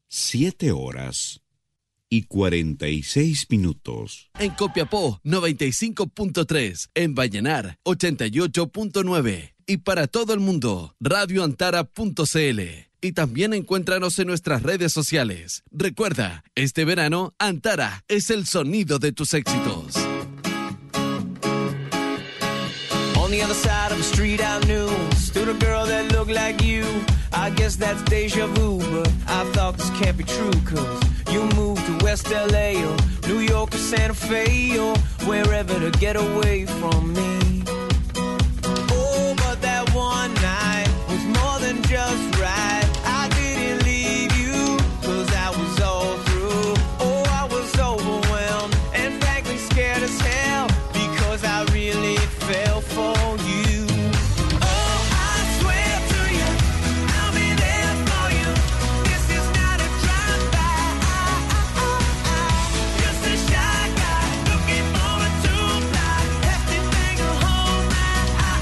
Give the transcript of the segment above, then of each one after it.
7:46. En Copiapó, 95.3. En Vallenar, 88.9. Y para todo el mundo, radioantara.cl. Y también encuéntranos en nuestras redes sociales. Recuerda, este verano, Antara es el sonido de tus éxitos. On the other side of the street I knew stood a girl that looked like you. I guess that's deja vu, but I thought this can't be true, cause you moved to West LA or New York or Santa Fe or wherever to get away from me. Oh, but that one night was more than just right. I didn't leave you, cause I was all through. Oh, I was overwhelmed and frankly scared as hell, because I really fell for you. Oh, I swear to you, I'll be there for you. This is not a drive-by. Just a shy guy looking for a two-fly. Hefty thing to hold my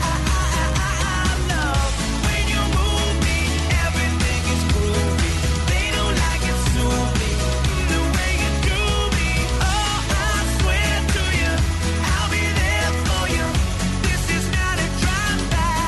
love. When you move me, everything is groovy. They don't like it, sue me, the way you do me. Oh, I swear to you, I'll be there for you. This is not a drive-by.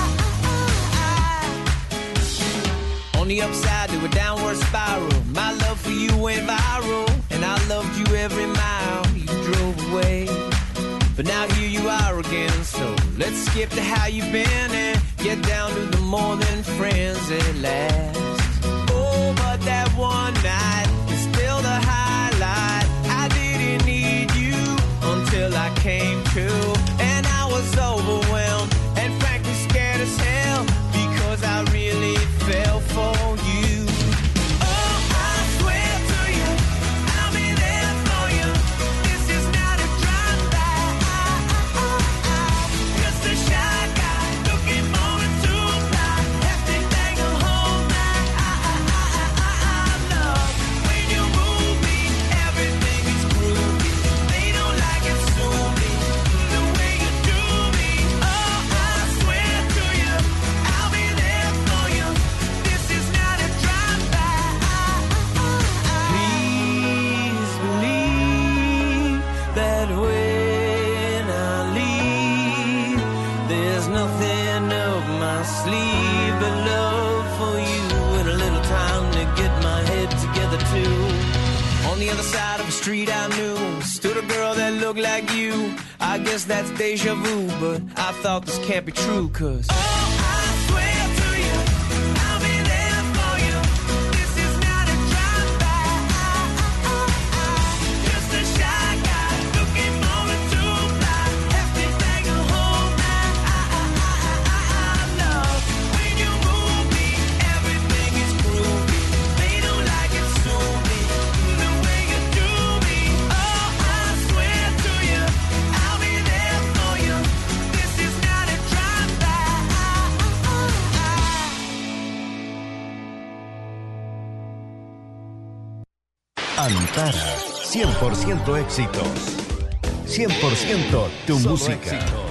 On the upside to a downward spiral, my love for you went viral, and I loved you every mile you drove away. But now here you are again, so let's skip to how you've been and get down to the more than friends at last. Oh, but that one night is still the highlight. I didn't need you until I came to, and I was overwhelmed and frankly scared as hell, because I really fell for you. Oh, I swear to you, I'll be there for you. This is not a drive-by. Just a shy guy looking for a two-fly. Hefty thing to hold my love. When you move me, everything is groovy. They don't like it, sue me, the way you do me. Oh, I swear to you, I'll be there for you. This is not a drive-by. Please believe that when I leave, there's nothing up my sleeve but love for you and a little time to get my head together too. On the other side of the street I knew stood a girl that looked like you. I guess that's deja vu, but I thought this can't be true, cause oh, I swear to you, I'll be there for you. This is not a drive-by. Just a shy guy looking for a two-fly. Hefty thing to hold my love. When you move me, everything is groovy. They don't like it, sue me, the way you do me. Oh, I swear to you, I'll be there for you. This is not a drive-by. Antara, 100% éxitos. 100% tu Solo música. éxitos.